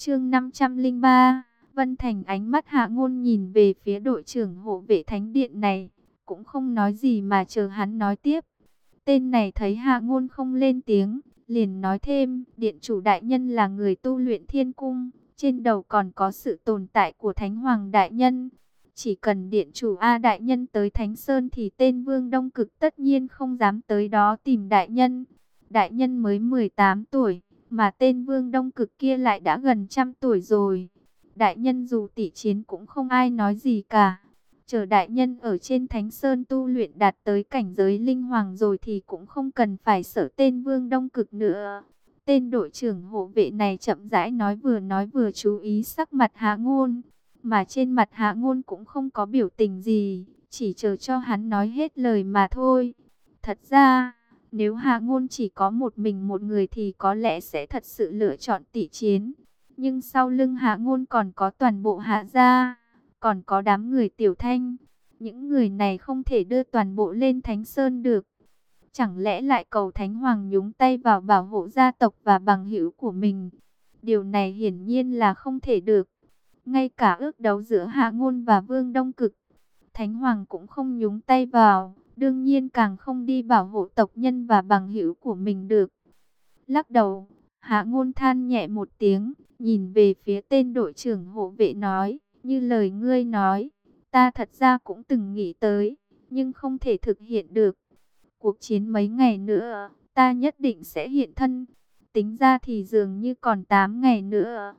Chương 503, Vân Thành. Ánh mắt Hạ Ngôn nhìn về phía đội trưởng hộ vệ thánh điện này, cũng không nói gì mà chờ hắn nói tiếp. Tên này thấy Hạ Ngôn không lên tiếng, liền nói thêm, điện chủ đại nhân là người tu luyện thiên cung, trên đầu còn có sự tồn tại của Thánh Hoàng đại nhân. Chỉ cần điện chủ A đại nhân tới Thánh Sơn thì tên Vương Đông Cực tất nhiên không dám tới đó tìm đại nhân. Đại nhân mới 18 tuổi, mà tên Vương Đông Cực kia lại đã gần 100 tuổi rồi. Đại nhân dù tỷ chiến cũng không ai nói gì cả. Chờ đại nhân ở trên Thánh Sơn tu luyện đạt tới cảnh giới linh hoàng rồi thì cũng không cần phải sợ tên Vương Đông Cực nữa. Tên đội trưởng hộ vệ này chậm rãi nói vừa chú ý sắc mặt Hạ Ngôn. Mà trên mặt Hạ Ngôn cũng không có biểu tình gì, chỉ chờ cho hắn nói hết lời mà thôi. Thật ra, nếu Hạ Ngôn chỉ có một mình một người thì có lẽ sẽ thật sự lựa chọn tỷ chiến. Nhưng sau lưng Hạ Ngôn còn có toàn bộ Hạ gia, còn có đám người Tiểu Thanh. Những người này không thể đưa toàn bộ lên Thánh Sơn được. Chẳng lẽ lại cầu Thánh Hoàng nhúng tay vào bảo hộ gia tộc và bằng hữu của mình? Điều này hiển nhiên là không thể được. Ngay cả ước đấu giữa Hạ Ngôn và Vương Đông Cực, Thánh Hoàng cũng không nhúng tay vào, đương nhiên càng không đi bảo hộ tộc nhân và bằng hữu của mình được. Lắc đầu, Hạ Ngôn than nhẹ một tiếng, nhìn về phía tên đội trưởng hộ vệ nói, như lời ngươi nói, ta thật ra cũng từng nghĩ tới, nhưng không thể thực hiện được. Cuộc chiến mấy ngày nữa, ta nhất định sẽ hiện thân. Tính ra thì dường như còn 8 ngày nữa.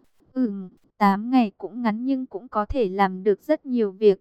8 ngày cũng ngắn nhưng cũng có thể làm được rất nhiều việc.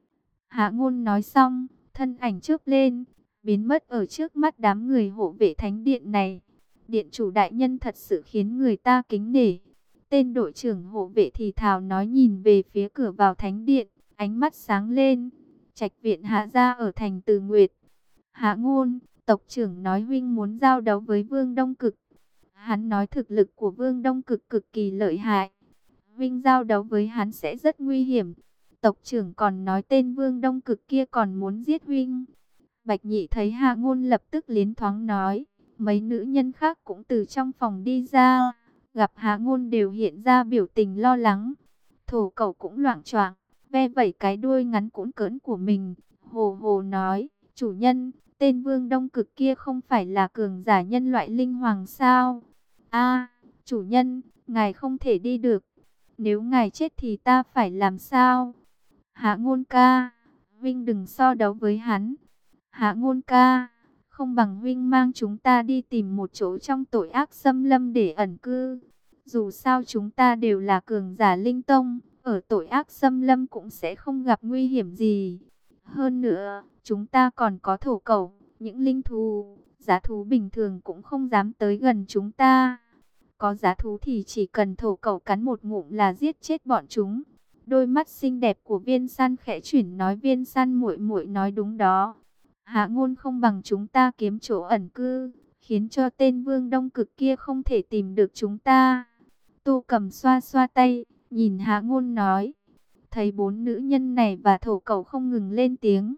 Hạ Ngôn nói xong, thân ảnh chớp lên, biến mất ở trước mắt đám người hộ vệ thánh điện này. Điện chủ đại nhân thật sự khiến người ta kính nể. Tên đội trưởng hộ vệ thì thào nói, nhìn về phía cửa vào thánh điện, ánh mắt sáng lên. Trạch viện Hạ gia ở thành Từ Nguyệt. Hạ Ngôn, tộc trưởng nói huynh muốn giao đấu với Vương Đông Cực. Hắn nói thực lực của Vương Đông Cực cực kỳ lợi hại. Huynh giao đấu với hắn sẽ rất nguy hiểm. Tộc trưởng còn nói tên Vương Đông Cực kia còn muốn giết huynh. Bạch Nhị thấy Hạ Ngôn lập tức liến thoáng nói. Mấy nữ nhân khác cũng từ trong phòng đi ra. Gặp Hạ Ngôn đều hiện ra biểu tình lo lắng. Thổ Cẩu cũng loạng choạng, ve vẩy cái đuôi ngắn cũn cỡn của mình. Hồ hồ nói, chủ nhân, tên Vương Đông Cực kia không phải là cường giả nhân loại linh hoàng sao? A, chủ nhân, ngài không thể đi được. Nếu ngài chết thì ta phải làm sao? Hạ Ngôn ca, huynh đừng so đấu với hắn. Hạ Ngôn ca, không bằng huynh mang chúng ta đi tìm một chỗ trong tội ác xâm lâm để ẩn cư. Dù sao chúng ta đều là cường giả linh tông, ở tội ác xâm lâm cũng sẽ không gặp nguy hiểm gì. Hơn nữa, chúng ta còn có Thổ Cẩu, những linh thú, giá thú bình thường cũng không dám tới gần chúng ta. Có giá thú thì chỉ cần Thổ Cẩu cắn một ngụm là giết chết bọn chúng. Đôi mắt xinh đẹp của Viên San khẽ chuyển nói, Viên San muội muội nói đúng đó. Hạ Ngôn, không bằng chúng ta kiếm chỗ ẩn cư, khiến cho tên Vương Đông Cực kia không thể tìm được chúng ta. Tô Cầm xoa xoa tay, nhìn Hạ Ngôn nói. Thấy bốn nữ nhân này và Thổ Cẩu không ngừng lên tiếng.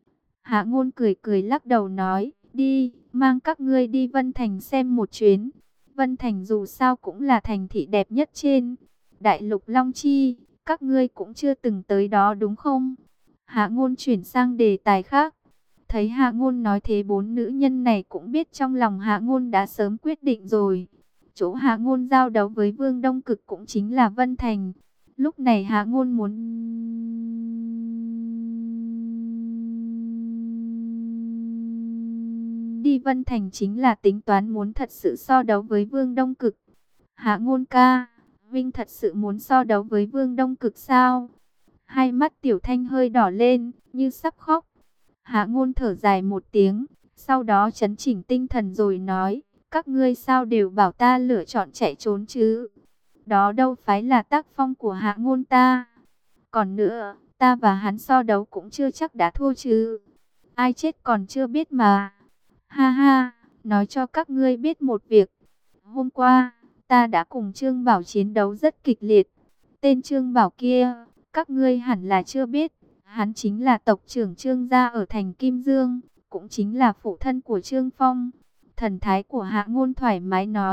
Hạ Ngôn cười cười lắc đầu nói, đi, mang các ngươi đi Vân Thành xem một chuyến. Vân Thành dù sao cũng là thành thị đẹp nhất trên Đại Lục Long Chi, các ngươi cũng chưa từng tới đó đúng không? Hạ Ngôn chuyển sang đề tài khác. Thấy Hạ Ngôn nói thế, bốn nữ nhân này cũng biết trong lòng Hạ Ngôn đã sớm quyết định rồi. Chỗ Hạ Ngôn giao đấu với Vương Đông Cực cũng chính là Vân Thành. Lúc này Hạ Ngôn muốn đi Vân Thành chính là tính toán muốn thật sự so đấu với Vương Đông Cực. Hạ Ngôn ca, Vinh thật sự muốn so đấu với Vương Đông Cực sao? Hai mắt Tiểu Thanh hơi đỏ lên, như sắp khóc. Hạ Ngôn thở dài một tiếng, sau đó trấn chỉnh tinh thần rồi nói, các ngươi sao đều bảo ta lựa chọn chạy trốn chứ? Đó đâu phải là tác phong của Hạ Ngôn ta. Còn nữa, ta và hắn so đấu cũng chưa chắc đã thua chứ. Ai chết còn chưa biết mà. Ha ha, nói cho các ngươi biết một việc. Hôm qua, ta đã cùng Trương Bảo chiến đấu rất kịch liệt. Tên Trương Bảo kia, các ngươi hẳn là chưa biết. Hắn chính là tộc trưởng Trương gia ở thành Kim Dương, cũng chính là phụ thân của Trương Phong. Thần thái của Hạ Ngôn thoải mái nói,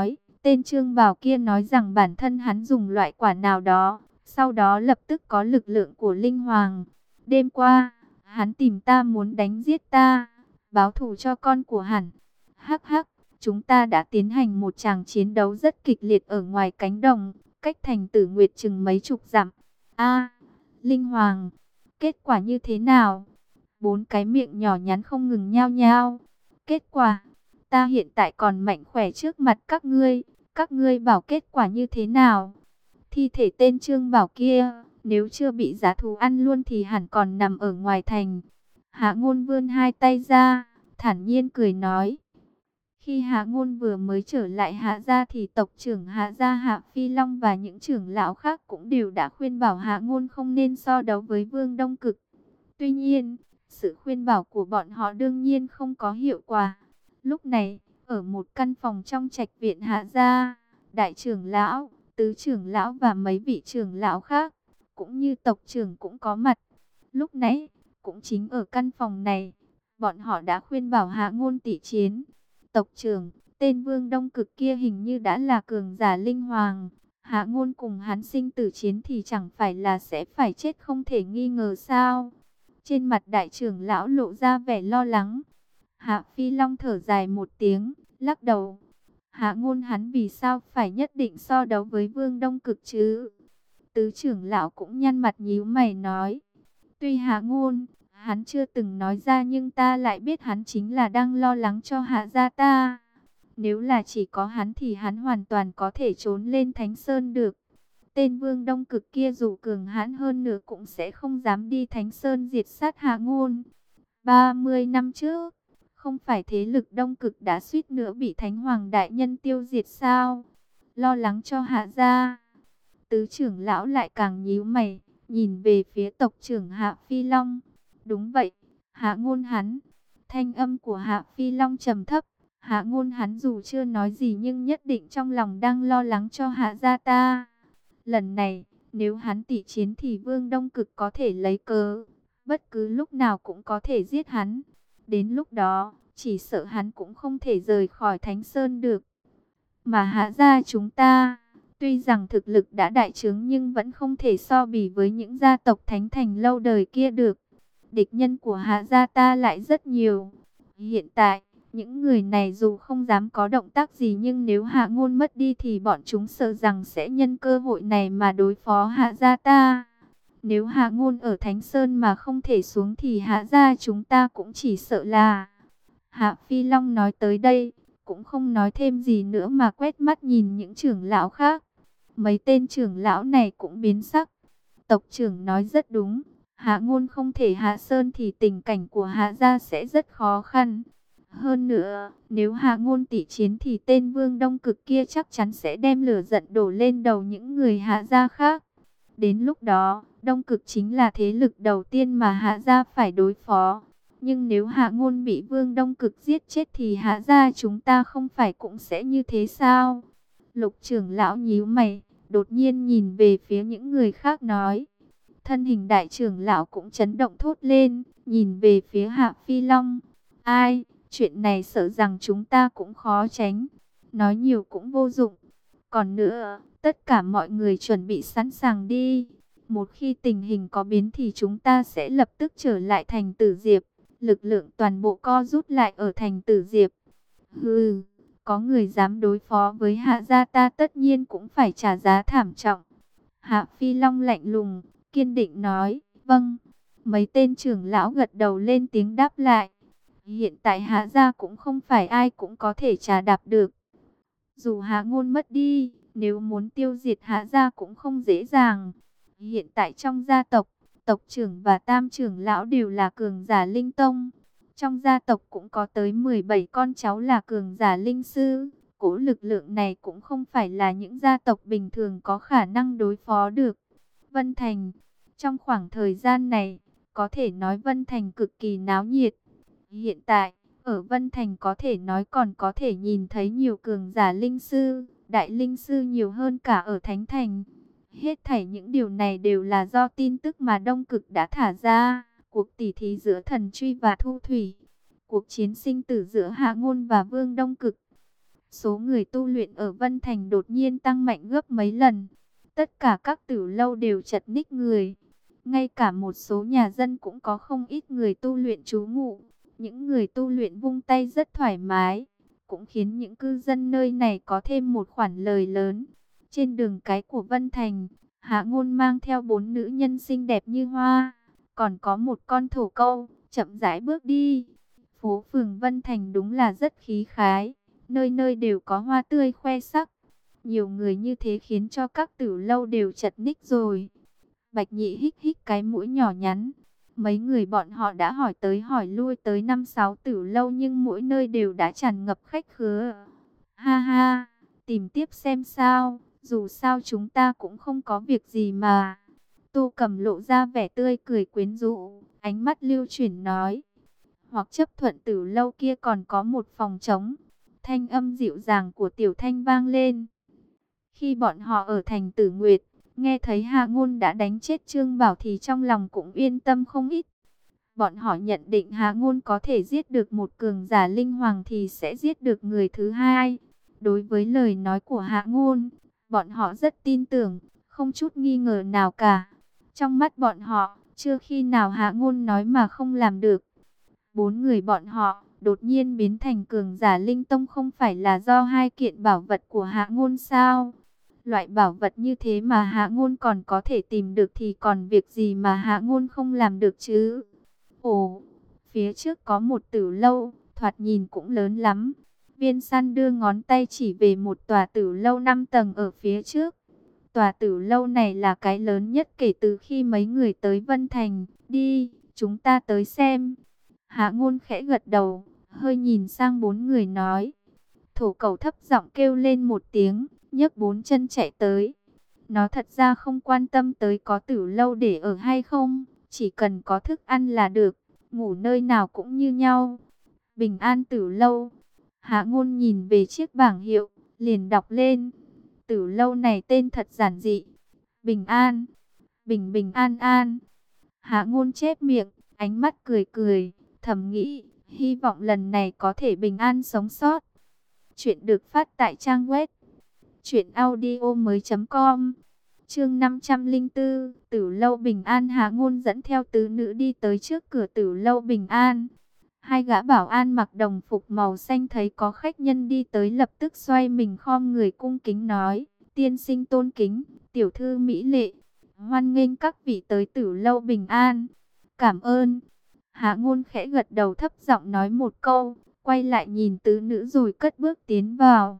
tên Trương Bảo kia nói rằng bản thân hắn dùng loại quả nào đó, sau đó lập tức có lực lượng của Linh Hoàng. Đêm qua, hắn tìm ta muốn đánh giết ta, báo thù cho con của hắn. Hắc hắc, chúng ta đã tiến hành một tràng chiến đấu rất kịch liệt ở ngoài cánh đồng, cách thành Tử Nguyệt chừng mấy chục dặm. A, Linh Hoàng, kết quả như thế nào? Bốn cái miệng nhỏ nhắn không ngừng nhao nhao. Kết quả, ta hiện tại còn mạnh khỏe trước mặt các ngươi bảo kết quả như thế nào? Thi thể tên Trương Bảo kia, nếu chưa bị giá thú ăn luôn thì hẳn còn nằm ở ngoài thành. Hạ Ngôn vươn hai tay ra, thản nhiên cười nói. Khi Hạ Ngôn vừa mới trở lại Hạ gia thì tộc trưởng Hạ gia Hạ Phi Long và những trưởng lão khác cũng đều đã khuyên bảo Hạ Ngôn không nên so đấu với Vương Đông Cực. Tuy nhiên, sự khuyên bảo của bọn họ đương nhiên không có hiệu quả. Lúc này, ở một căn phòng trong trạch viện Hạ gia, đại trưởng lão, tứ trưởng lão và mấy vị trưởng lão khác, cũng như tộc trưởng cũng có mặt. Lúc nãy, cũng chính ở căn phòng này, bọn họ đã khuyên bảo Hạ Ngôn tỷ chiến. Tộc trưởng, tên Vương Đông Cực kia hình như đã là cường giả linh hoàng. Hạ Ngôn cùng hắn sinh tử chiến thì chẳng phải là sẽ phải chết không thể nghi ngờ sao? Trên mặt đại trưởng lão lộ ra vẻ lo lắng. Hạ Phi Long thở dài một tiếng, lắc đầu. Hạ Ngôn hắn vì sao phải nhất định so đấu với Vương Đông Cực chứ? Tứ trưởng lão cũng nhăn mặt nhíu mày nói. Tuy Hạ Ngôn, hắn chưa từng nói ra nhưng ta lại biết hắn chính là đang lo lắng cho Hạ gia ta. Nếu là chỉ có hắn thì hắn hoàn toàn có thể trốn lên Thánh Sơn được. Tên Vương Đông Cực kia dù cường hãn hơn nữa cũng sẽ không dám đi Thánh Sơn diệt sát Hạ Ngôn. 30 năm trước, không phải thế lực Đông Cực đã suýt nữa bị Thánh Hoàng Đại Nhân tiêu diệt sao? Lo lắng cho Hạ gia. Tứ trưởng lão lại càng nhíu mày, nhìn về phía tộc trưởng Hạ Phi Long. Đúng vậy, Hạ Ngôn hắn. Thanh âm của Hạ Phi Long trầm thấp. Hạ Ngôn hắn dù chưa nói gì nhưng nhất định trong lòng đang lo lắng cho Hạ gia ta. Lần này, nếu hắn tỷ chiến thì Vương Đông Cực có thể lấy cớ, bất cứ lúc nào cũng có thể giết hắn. Đến lúc đó, chỉ sợ hắn cũng không thể rời khỏi Thánh Sơn được. Mà Hạ gia chúng ta, tuy rằng thực lực đã đại trướng nhưng vẫn không thể so bì với những gia tộc thánh thành lâu đời kia được. Địch nhân của Hạ gia ta lại rất nhiều. Hiện tại, những người này dù không dám có động tác gì nhưng nếu Hạ Ngôn mất đi thì bọn chúng sợ rằng sẽ nhân cơ hội này mà đối phó Hạ gia ta. Nếu Hạ Ngôn ở Thánh Sơn mà không thể xuống thì Hạ gia chúng ta cũng chỉ sợ là... Hạ Phi Long nói tới đây, cũng không nói thêm gì nữa mà quét mắt nhìn những trưởng lão khác. Mấy tên trưởng lão này cũng biến sắc. Tộc trưởng nói rất đúng. Hạ Ngôn không thể hạ sơn thì tình cảnh của Hạ gia sẽ rất khó khăn. Hơn nữa, nếu Hạ Ngôn tỷ chiến thì tên Vương Đông Cực kia chắc chắn sẽ đem lửa giận đổ lên đầu những người Hạ gia khác. Đến lúc đó, Đông Cực chính là thế lực đầu tiên mà Hạ gia phải đối phó. Nhưng nếu Hạ Ngôn bị Vương Đông Cực giết chết thì Hạ gia chúng ta không phải cũng sẽ như thế sao? Lục trưởng lão nhíu mày, đột nhiên nhìn về phía những người khác nói. Thân hình đại trưởng lão cũng chấn động thốt lên, nhìn về phía Hạ Phi Long. Ai, chuyện này sợ rằng chúng ta cũng khó tránh. Nói nhiều cũng vô dụng. Còn nữa, tất cả mọi người chuẩn bị sẵn sàng đi. Một khi tình hình có biến thì chúng ta sẽ lập tức trở lại thành Tử Diệp. Lực lượng toàn bộ co rút lại ở thành Tử Diệp. Hừ, có người dám đối phó với Hạ gia ta tất nhiên cũng phải trả giá thảm trọng. Hạ Phi Long lạnh lùng, kiên định nói, vâng. Mấy tên trưởng lão gật đầu lên tiếng đáp lại. Hiện tại Hạ gia cũng không phải ai cũng có thể trà đạp được. Dù Hạ Ngôn mất đi, nếu muốn tiêu diệt Hạ gia cũng không dễ dàng. Hiện tại trong gia tộc, tộc trưởng và tam trưởng lão đều là cường giả linh tông. Trong gia tộc cũng có tới 17 con cháu là cường giả linh sư. Cỗ lực lượng này cũng không phải là những gia tộc bình thường có khả năng đối phó được. Vân Thành, trong khoảng thời gian này, có thể nói Vân Thành cực kỳ náo nhiệt. Hiện tại, ở Vân Thành có thể nói còn có thể nhìn thấy nhiều cường giả linh sư, đại linh sư nhiều hơn cả ở Thánh Thành. Hết thảy những điều này đều là do tin tức mà Đông Cực đã thả ra. Cuộc tỉ thí giữa Thần Truy và Thu Thủy. Cuộc chiến sinh tử giữa Hạ Ngôn và Vương Đông Cực. Số người tu luyện ở Vân Thành đột nhiên tăng mạnh gấp mấy lần. Tất cả các tử lâu đều chật ních người. Ngay cả một số nhà dân cũng có không ít người tu luyện trú ngụ. Những người tu luyện vung tay rất thoải mái, cũng khiến những cư dân nơi này có thêm một khoản lời lớn. Trên đường cái của Vân Thành, Hạ Ngôn mang theo 4 nữ nhân xinh đẹp như hoa, còn có một con thổ câu, chậm rãi bước đi. Phố phường Vân Thành đúng là rất khí khái, nơi nơi đều có hoa tươi khoe sắc. Nhiều người như thế khiến cho các tử lâu đều chật ních rồi. Bạch Nhị hít hít cái mũi nhỏ nhắn. Mấy người bọn họ đã hỏi tới hỏi lui tới 5-6 tử lâu nhưng mỗi nơi đều đã tràn ngập khách khứa. Ha ha, tìm tiếp xem sao, dù sao chúng ta cũng không có việc gì mà. Tô Cầm lộ ra vẻ tươi cười quyến rũ, ánh mắt lưu chuyển nói. Hoặc chấp thuận tử lâu kia còn có một phòng trống. Thanh âm dịu dàng của Tiểu Thanh vang lên. Khi bọn họ ở thành Tử Nguyệt, nghe thấy Hạ Ngôn đã đánh chết Trương Bảo thì trong lòng cũng yên tâm không ít. Bọn họ nhận định Hạ Ngôn có thể giết được một cường giả linh hoàng thì sẽ giết được người thứ hai. Đối với lời nói của Hạ Ngôn, bọn họ rất tin tưởng, không chút nghi ngờ nào cả. Trong mắt bọn họ, chưa khi nào Hạ Ngôn nói mà không làm được. 4 người bọn họ đột nhiên biến thành cường giả linh tông không phải là do 2 kiện bảo vật của Hạ Ngôn sao? Loại bảo vật như thế mà Hạ Ngôn còn có thể tìm được thì còn việc gì mà Hạ Ngôn không làm được chứ? Ồ, phía trước có một tử lâu, thoạt nhìn cũng lớn lắm. Viên Săn đưa ngón tay chỉ về một tòa tử lâu 5 tầng ở phía trước. Tòa tử lâu này là cái lớn nhất kể từ khi mấy người tới Vân Thành. Đi, chúng ta tới xem. Hạ Ngôn khẽ gật đầu, hơi nhìn sang 4 người nói. Thổ Cẩu thấp giọng kêu lên một tiếng, nhấc 4 chân chạy tới. Nó thật ra không quan tâm tới có tử lâu để ở hay không, chỉ cần có thức ăn là được, ngủ nơi nào cũng như nhau. Bình An Tử Lâu. Hạ Ngôn nhìn về chiếc bảng hiệu, liền đọc lên. Tử lâu này tên thật giản dị. Bình An. Bình bình an an. Hạ Ngôn chép miệng, ánh mắt cười cười, thầm nghĩ, hy vọng lần này có thể bình an sống sót. Chuyện được phát tại trang web truyệnaudiomoi.com. Chương 504, Tử lâu Bình An. Hạ Ngôn dẫn theo tứ nữ đi tới trước cửa Tử lâu Bình An. Hai gã bảo an mặc đồng phục màu xanh thấy có khách nhân đi tới lập tức xoay mình khom người cung kính nói: "Tiên sinh tôn kính, tiểu thư mỹ lệ, hoan nghênh các vị tới Tử lâu Bình An." "Cảm ơn." Hạ Ngôn khẽ gật đầu thấp giọng nói một câu, quay lại nhìn tứ nữ rồi cất bước tiến vào.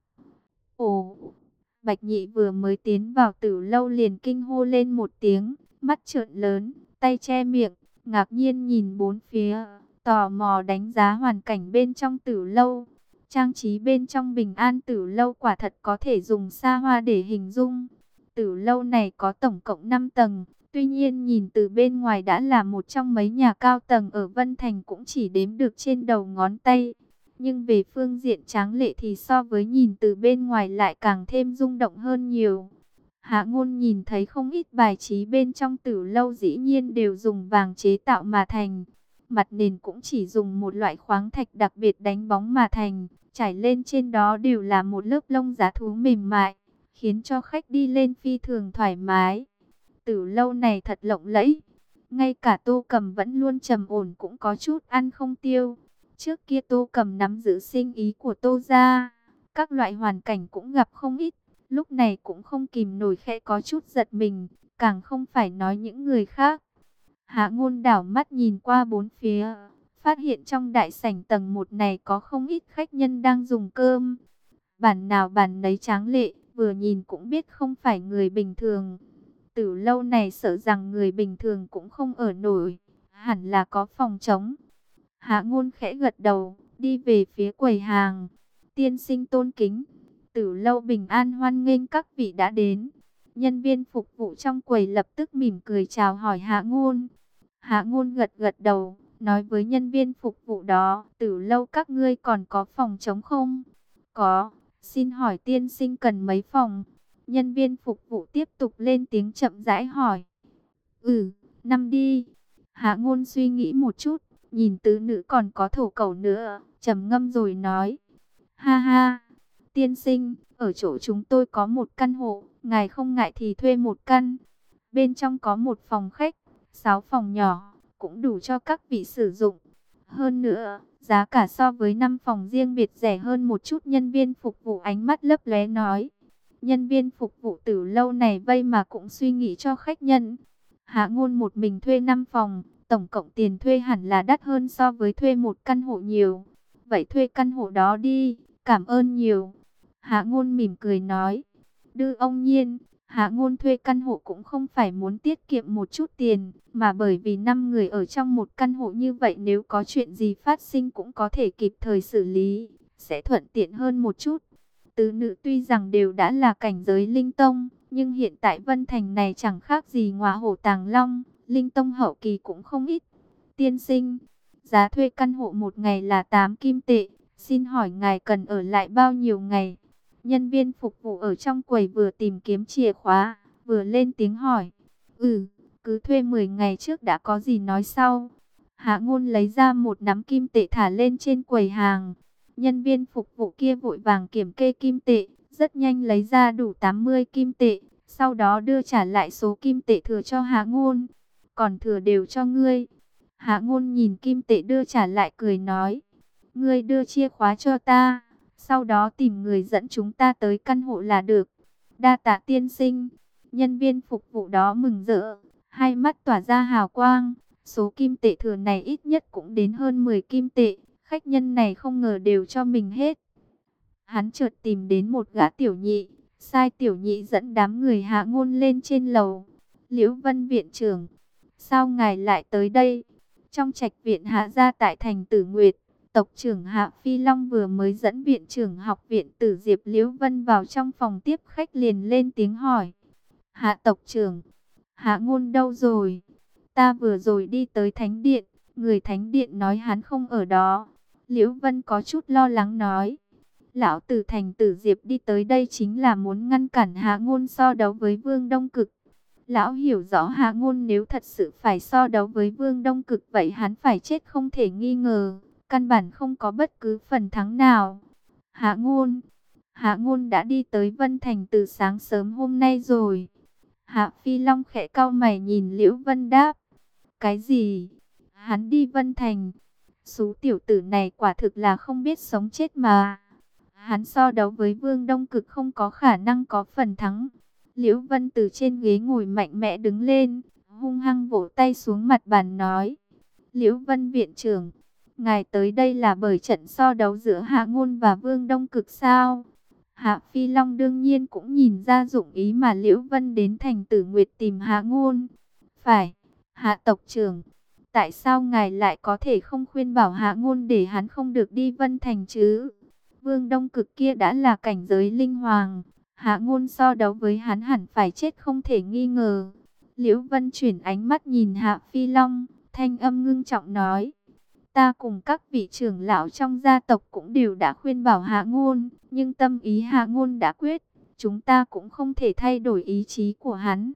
Ồ! Bạch Nhị vừa mới tiến vào tử lâu liền kinh hô lên một tiếng, mắt trợn lớn, tay che miệng, ngạc nhiên nhìn bốn phía, tò mò đánh giá hoàn cảnh bên trong tử lâu. Trang trí bên trong Bình An Tử lâu quả thật có thể dùng xa hoa để hình dung. Tử lâu này có tổng cộng 5 tầng, tuy nhiên nhìn từ bên ngoài đã là một trong mấy nhà cao tầng ở Vân Thành cũng chỉ đếm được trên đầu ngón tay. Nhưng về phương diện tráng lệ thì so với nhìn từ bên ngoài lại càng thêm rung động hơn nhiều. Hạ Ngôn nhìn thấy không ít bài trí bên trong tử lâu dĩ nhiên đều dùng vàng chế tạo mà thành. Mặt nền cũng chỉ dùng một loại khoáng thạch đặc biệt đánh bóng mà thành. Trải lên trên đó đều là một lớp lông giá thú mềm mại, khiến cho khách đi lên phi thường thoải mái. Tử lâu này thật lộng lẫy. Ngay cả Tô Cầm vẫn luôn trầm ổn cũng có chút ăn không tiêu. Trước kia Tô Cầm nắm giữ sinh ý của Tô gia, các loại hoàn cảnh cũng gặp không ít, lúc này cũng không kìm nổi khẽ có chút giật mình, càng không phải nói những người khác. Hạ Ngôn đảo mắt nhìn qua bốn phía, phát hiện trong đại sảnh tầng 1 này có không ít khách nhân đang dùng cơm. Bàn nào bàn nấy tráng lệ, vừa nhìn cũng biết không phải người bình thường. Tử lâu này sợ rằng người bình thường cũng không ở nổi, hẳn là có phòng trống. Hạ Ngôn khẽ gật đầu, đi về phía quầy hàng. Tiên sinh tôn kính, Tử lâu Bình An hoan nghênh các vị đã đến. Nhân viên phục vụ trong quầy lập tức mỉm cười chào hỏi Hạ Ngôn. Hạ Ngôn gật gật đầu, nói với nhân viên phục vụ đó: Tử lâu các ngươi còn có phòng trống không? Có, xin hỏi tiên sinh cần mấy phòng? Nhân viên phục vụ tiếp tục lên tiếng chậm rãi hỏi. 5 đi. Hạ Ngôn suy nghĩ một chút, nhìn tứ nữ còn có Thổ Cẩu nữa, trầm ngâm rồi nói: Ha ha, tiên sinh, ở chỗ chúng tôi có một căn hộ, ngài không ngại thì thuê một căn. Bên trong có một phòng khách, 6 phòng nhỏ, cũng đủ cho các vị sử dụng. Hơn nữa, giá cả so với 5 phòng riêng biệt rẻ hơn một chút. Nhân viên phục vụ ánh mắt lấp lóe nói. Nhân viên phục vụ từ lâu này vây mà cũng suy nghĩ cho khách nhân. Hạ Ngôn một mình thuê 5 phòng, tổng cộng tiền thuê hẳn là đắt hơn so với thuê một căn hộ nhiều. Vậy thuê căn hộ đó đi, cảm ơn nhiều. Hạ Ngôn mỉm cười nói. Đưa ông Nhiên, Hạ Ngôn thuê căn hộ cũng không phải muốn tiết kiệm một chút tiền, mà bởi vì 5 người ở trong một căn hộ như vậy, nếu có chuyện gì phát sinh cũng có thể kịp thời xử lý, sẽ thuận tiện hơn một chút. Tứ nữ tuy rằng đều đã là cảnh giới linh tông, nhưng hiện tại Vân Thành này chẳng khác gì ngọa hổ tàng long, linh tông hậu kỳ cũng không ít. Tiên sinh, giá thuê căn hộ một ngày là 8 kim tệ, xin hỏi ngài cần ở lại bao nhiêu ngày? Nhân viên phục vụ ở trong quầy vừa tìm kiếm chìa khóa, vừa lên tiếng hỏi. Cứ thuê 10 ngày trước đã có gì nói sau. Hạ Ngôn lấy ra một nắm kim tệ thả lên trên quầy hàng. Nhân viên phục vụ kia vội vàng kiểm kê kim tệ, rất nhanh lấy ra đủ 80 kim tệ, sau đó đưa trả lại số kim tệ thừa cho Hạ Ngôn. Còn thừa đều cho ngươi. Hạ Ngôn nhìn kim tệ đưa trả lại cười nói. Ngươi đưa chìa khóa cho ta, sau đó tìm người dẫn chúng ta tới căn hộ là được. Đa tạ tiên sinh. Nhân viên phục vụ đó mừng rỡ, hai mắt tỏa ra hào quang. Số kim tệ thừa này ít nhất cũng đến hơn 10 kim tệ. Khách nhân này không ngờ đều cho mình hết. Hắn chợt tìm đến một gã tiểu nhị, sai tiểu nhị dẫn đám người Hạ Ngôn lên trên lầu. Liễu Vân viện trưởng, sao ngài lại tới đây? Trong trạch viện Hạ gia tại thành Tử Nguyệt, tộc trưởng Hạ Phi Long vừa mới dẫn viện trưởng học viện Tử Diệp Liễu Vân vào trong phòng tiếp khách, liền lên tiếng hỏi. Hạ tộc trưởng, Hạ Ngôn đâu rồi? Ta vừa rồi đi tới thánh điện, người thánh điện nói hắn không ở đó. Liễu Vân có chút lo lắng nói. Lão tử thành Tử Diệp đi tới đây chính là muốn ngăn cản Hạ Ngôn so đấu với Vương Đông Cực. Lão hiểu rõ Hạ Ngôn nếu thật sự phải so đấu với Vương Đông Cực, vậy hắn phải chết không thể nghi ngờ, căn bản không có bất cứ phần thắng nào. Hạ Ngôn đã đi tới Vân Thành từ sáng sớm hôm nay rồi. Hạ Phi Long khẽ cau mày nhìn Liễu Vân đáp. Cái gì? Hắn đi Vân Thành? Số tiểu tử này quả thực là không biết sống chết mà. Hắn so đấu với Vương Đông Cực không có khả năng có phần thắng. Liễu Vân từ trên ghế ngồi mạnh mẽ đứng lên, hung hăng vỗ tay xuống mặt bàn nói. Liễu Vân viện trưởng, ngài tới đây là bởi trận so đấu giữa Hạ Ngôn và Vương Đông Cực sao? Hạ Phi Long đương nhiên cũng nhìn ra dụng ý mà Liễu Vân đến thành Tử Nguyệt tìm Hạ Ngôn. Phải, Hạ tộc trưởng, tại sao ngài lại có thể không khuyên bảo Hạ Ngôn để hắn không được đi Vân Thành chứ? Vương Đông Cực kia đã là cảnh giới linh hoàng, Hạ Ngôn so đấu với hắn hẳn phải chết không thể nghi ngờ. Liễu Vân chuyển ánh mắt nhìn Hạ Phi Long, thanh âm ngưng trọng nói. Ta cùng các vị trưởng lão trong gia tộc cũng đều đã khuyên bảo Hạ Ngôn, nhưng tâm ý Hạ Ngôn đã quyết, chúng ta cũng không thể thay đổi ý chí của hắn.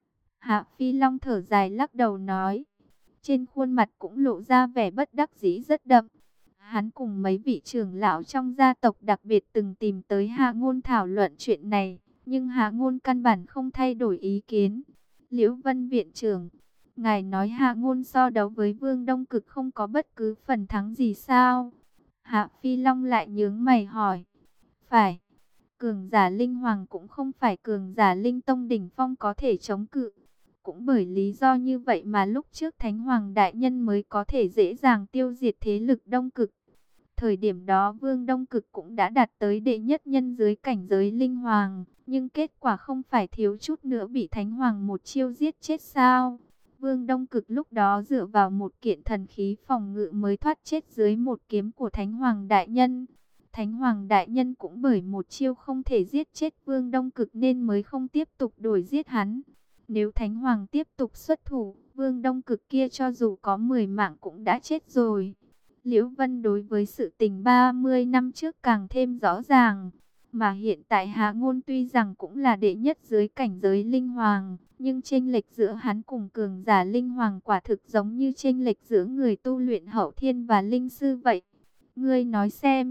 Hạ Phi Long thở dài lắc đầu nói, trên khuôn mặt cũng lộ ra vẻ bất đắc dĩ rất đậm. Hắn cùng mấy vị trưởng lão trong gia tộc đặc biệt từng tìm tới Hạ Ngôn thảo luận chuyện này, nhưng Hạ Ngôn căn bản không thay đổi ý kiến. Liễu Vân viện trưởng, ngài nói Hạ Ngôn so đấu với Vương Đông Cực không có bất cứ phần thắng gì sao? Hạ Phi Long lại nhướng mày hỏi. Phải, cường giả linh hoàng cũng không phải cường giả linh tông đỉnh phong có thể chống cự. Cũng bởi lý do như vậy mà lúc trước Thánh Hoàng Đại Nhân mới có thể dễ dàng tiêu diệt thế lực Đông Cực. Thời điểm đó Vương Đông Cực cũng đã đạt tới đệ nhất nhân dưới cảnh giới linh hoàng, nhưng kết quả không phải thiếu chút nữa bị Thánh Hoàng một chiêu giết chết sao? Vương Đông Cực lúc đó dựa vào một kiện thần khí phòng ngự mới thoát chết dưới một kiếm của Thánh Hoàng Đại Nhân. Thánh Hoàng Đại Nhân cũng bởi một chiêu không thể giết chết Vương Đông Cực nên mới không tiếp tục đuổi giết hắn. Nếu Thánh Hoàng tiếp tục xuất thủ, Vương Đông Cực kia cho dù có 10 mạng cũng đã chết rồi. Liễu Vân đối với sự tình 30 năm trước càng thêm rõ ràng. Mà hiện tại Hạ Ngôn tuy rằng cũng là đệ nhất dưới cảnh giới linh hoàng, nhưng chênh lệch giữa hắn cùng cường giả linh hoàng quả thực giống như chênh lệch giữa người tu luyện hậu thiên và linh sư vậy. Ngươi nói xem,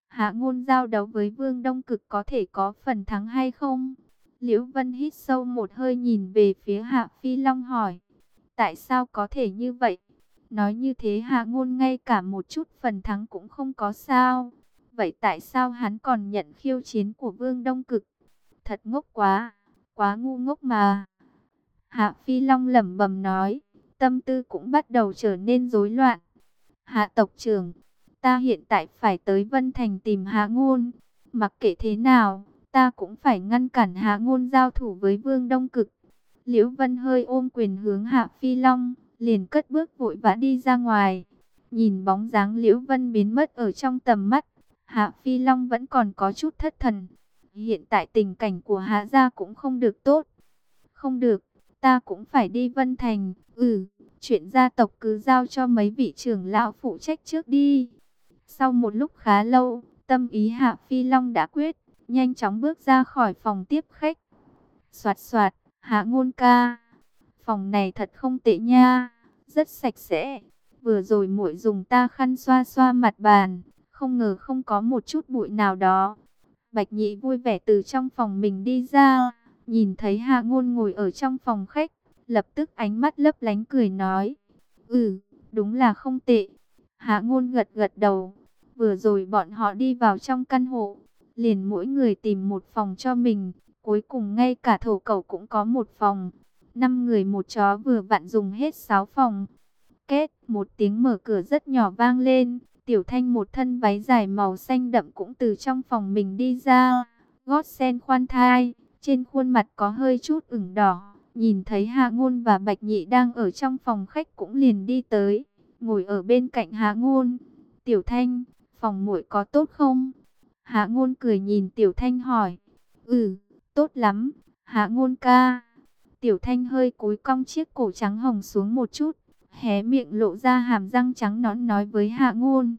Hạ Ngôn giao đấu với Vương Đông Cực có thể có phần thắng hay không? Liễu Vân hít sâu một hơi nhìn về phía Hạ Phi Long hỏi. Tại sao có thể như vậy? Nói như thế Hạ Ngôn ngay cả một chút phần thắng cũng không có sao. Vậy tại sao hắn còn nhận khiêu chiến của Vương Đông Cực? Thật ngốc quá, quá ngu ngốc mà. Hạ Phi Long lẩm bẩm nói, tâm tư cũng bắt đầu trở nên rối loạn. Hạ tộc trưởng, ta hiện tại phải tới Vân Thành tìm Hạ Ngôn. Mặc kệ thế nào, ta cũng phải ngăn cản Hạ Ngôn giao thủ với Vương Đông Cực. Liễu Vân hơi ôm quyền hướng Hạ Phi Long, liền cất bước vội vã đi ra ngoài. Nhìn bóng dáng Liễu Vân biến mất ở trong tầm mắt, Hạ Phi Long vẫn còn có chút thất thần. Hiện tại tình cảnh của Hạ gia cũng không được tốt. Không được, ta cũng phải đi Vân Thành. Chuyện gia tộc cứ giao cho mấy vị trưởng lão phụ trách trước đi. Sau một lúc khá lâu, tâm ý Hạ Phi Long đã quyết, nhanh chóng bước ra khỏi phòng tiếp khách. Soạt soạt, Hạ Ngôn ca, phòng này thật không tệ nha, rất sạch sẽ. Vừa rồi muội dùng ta khăn xoa xoa mặt bàn, không ngờ không có một chút bụi nào đó. Bạch Nhị vui vẻ từ trong phòng mình đi ra, nhìn thấy Hạ Ngôn ngồi ở trong phòng khách, lập tức ánh mắt lấp lánh cười nói. Đúng là không tệ. Hạ Ngôn gật gật đầu. Vừa rồi bọn họ đi vào trong căn hộ, liền mỗi người tìm một phòng cho mình. Cuối cùng ngay cả thổ cẩu cũng có một phòng. 5 người một chó vừa vặn dùng hết 6 phòng. Két, một tiếng mở cửa rất nhỏ vang lên. Tiểu Thanh một thân váy dài màu xanh đậm cũng từ trong phòng mình đi ra. Gót sen khoan thai, trên khuôn mặt có hơi chút ửng đỏ. Nhìn thấy Hạ Ngôn và Bạch Nhị đang ở trong phòng khách cũng liền đi tới, ngồi ở bên cạnh Hạ Ngôn. Tiểu Thanh, phòng muội có tốt không? Hạ Ngôn cười nhìn Tiểu Thanh hỏi. Tốt lắm, Hạ Ngôn ca. Tiểu Thanh hơi cúi cong chiếc cổ trắng hồng xuống một chút, hé miệng lộ ra hàm răng trắng nõn nói với Hạ Ngôn.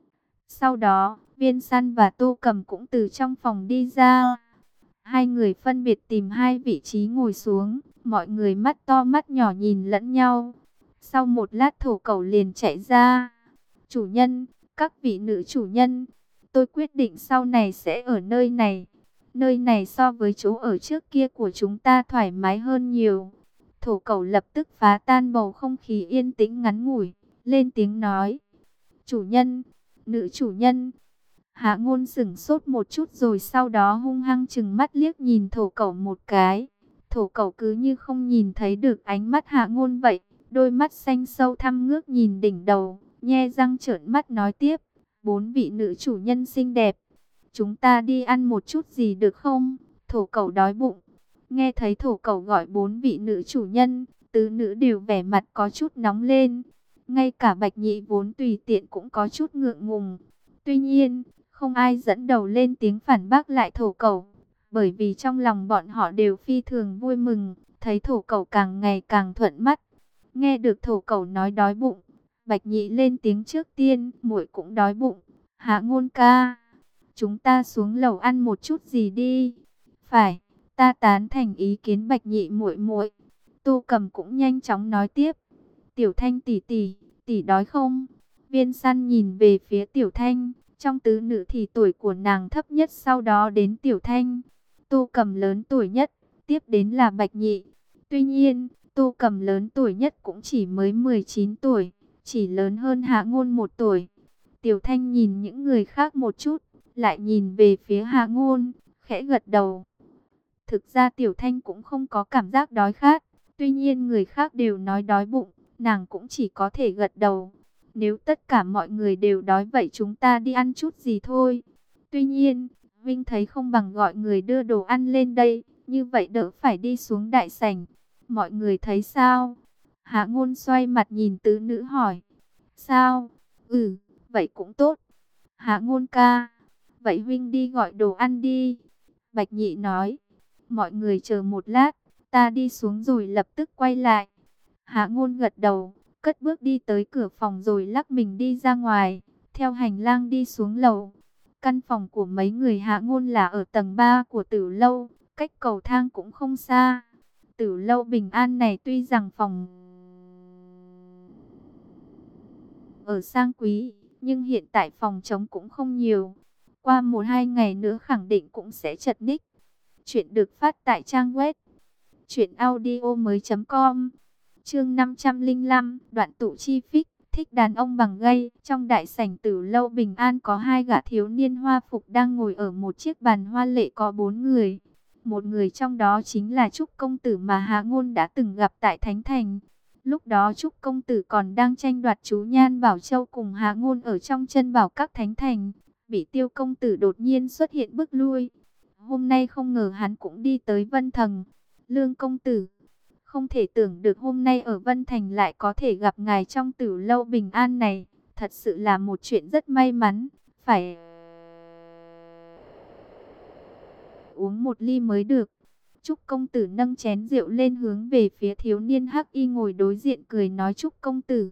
Sau đó, Viên Săn và Tô Cầm cũng từ trong phòng đi ra. Hai người phân biệt tìm hai vị trí ngồi xuống, mọi người mắt to mắt nhỏ nhìn lẫn nhau. Sau một lát thổ cẩu liền chạy ra. Chủ nhân, các vị nữ chủ nhân, tôi quyết định sau này sẽ ở nơi này. Nơi này so với chỗ ở trước kia của chúng ta thoải mái hơn nhiều. Thổ cẩu lập tức phá tan bầu không khí yên tĩnh ngắn ngủi, lên tiếng nói. Chủ nhân, nữ chủ nhân. Hạ Ngôn sững sốt một chút rồi sau đó hung hăng trừng mắt liếc nhìn thổ cẩu một cái. Thổ cẩu cứ như không nhìn thấy được ánh mắt Hạ Ngôn vậy. Đôi mắt xanh sâu thăm ngước nhìn đỉnh đầu, nhe răng trợn mắt nói tiếp. 4 vị nữ chủ nhân xinh đẹp, chúng ta đi ăn một chút gì được không? Thổ cẩu đói bụng. Nghe thấy thổ cẩu gọi 4 vị nữ chủ nhân, tứ nữ đều vẻ mặt có chút nóng lên. Ngay cả Bạch Nhị vốn tùy tiện cũng có chút ngượng ngùng. Tuy nhiên, không ai dẫn đầu lên tiếng phản bác lại thổ cẩu, bởi vì trong lòng bọn họ đều phi thường vui mừng, thấy thổ cẩu càng ngày càng thuận mắt. Nghe được thổ cẩu nói đói bụng, Bạch Nhị lên tiếng trước tiên, muội cũng đói bụng. Hạ Ngôn ca, chúng ta xuống lầu ăn một chút gì đi. Phải, ta tán thành ý kiến Bạch Nhị muội muội. Tô Cầm cũng nhanh chóng nói tiếp. Tiểu Thanh tỷ tỷ, tỷ đói không? Viên Săn nhìn về phía Tiểu Thanh, trong tứ nữ thì tuổi của nàng thấp nhất, sau đó đến Tiểu Thanh. Tô Cầm lớn tuổi nhất, tiếp đến là Bạch Nhị. Tuy nhiên, Tô Cầm lớn tuổi nhất cũng chỉ mới 19 tuổi, chỉ lớn hơn Hạ Ngôn 1 tuổi. Tiểu Thanh nhìn những người khác một chút, lại nhìn về phía Hạ Ngôn, khẽ gật đầu. Thực ra Tiểu Thanh cũng không có cảm giác đói khát, tuy nhiên người khác đều nói đói bụng, nàng cũng chỉ có thể gật đầu. Nếu tất cả mọi người đều đói vậy chúng ta đi ăn chút gì thôi. Tuy nhiên, Vinh thấy không bằng gọi người đưa đồ ăn lên đây, như vậy đỡ phải đi xuống đại sảnh. Mọi người thấy sao? Hạ Ngôn xoay mặt nhìn tứ nữ hỏi. Sao? Vậy cũng tốt. Hạ Ngôn ca, vậy Vinh đi gọi đồ ăn đi. Bạch Nhị nói. Mọi người chờ một lát, ta đi xuống rồi lập tức quay lại. Hạ Ngôn gật đầu, cất bước đi tới cửa phòng rồi lắc mình đi ra ngoài, theo hành lang đi xuống lầu. Căn phòng của mấy người Hạ Ngôn là ở tầng 3 của Tử lâu, cách cầu thang cũng không xa. Tử lâu Bình An này tuy rằng phòng ở sang quý, nhưng hiện tại phòng trống cũng không nhiều. Qua 1-2 ngày nữa khẳng định cũng sẽ chật ních. Chuyện được phát tại trang web truyệnaudiomoi.com. Chương 505, đoạn tụ chi phích, thích đàn ông bằng gay. Trong đại sảnh Tử lâu Bình An có 2 gã thiếu niên hoa phục đang ngồi ở một chiếc bàn hoa lệ có 4 người. Một người trong đó chính là Trúc công tử mà Hạ Ngôn đã từng gặp tại Thánh Thành. Lúc đó Trúc công tử còn đang tranh đoạt chú Nhan Bảo Châu cùng Hạ Ngôn ở trong chân bảo các Thánh Thành, bị Tiêu công tử đột nhiên xuất hiện bức lui. Hôm nay không ngờ hắn cũng đi tới Vân Thành. Lương công tử, không thể tưởng được hôm nay ở Vân Thành lại có thể gặp ngài trong Tử lâu Bình An này, thật sự là một chuyện rất may mắn, phải uống một ly mới được. Trúc công tử nâng chén rượu lên hướng về phía thiếu niên hắc y ngồi đối diện cười nói: Trúc công tử,